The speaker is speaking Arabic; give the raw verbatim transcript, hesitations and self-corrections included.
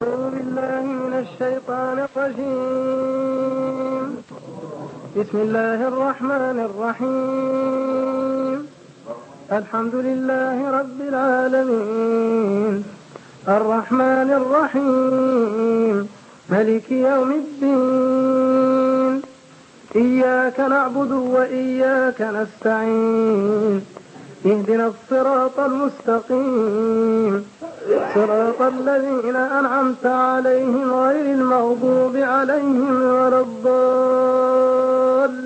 أعوذ بالله من الشيطان الرجيم. بسم الله الرحمن الرحيم. الحمد لله رب العالمين الرحمن الرحيم ملك يوم الدين. إياك نعبد وإياك نستعين. اهدنا الصراط المستقيم صراط الذين أنعمت عليهم غير المغضوب عليهم ولا الضالين.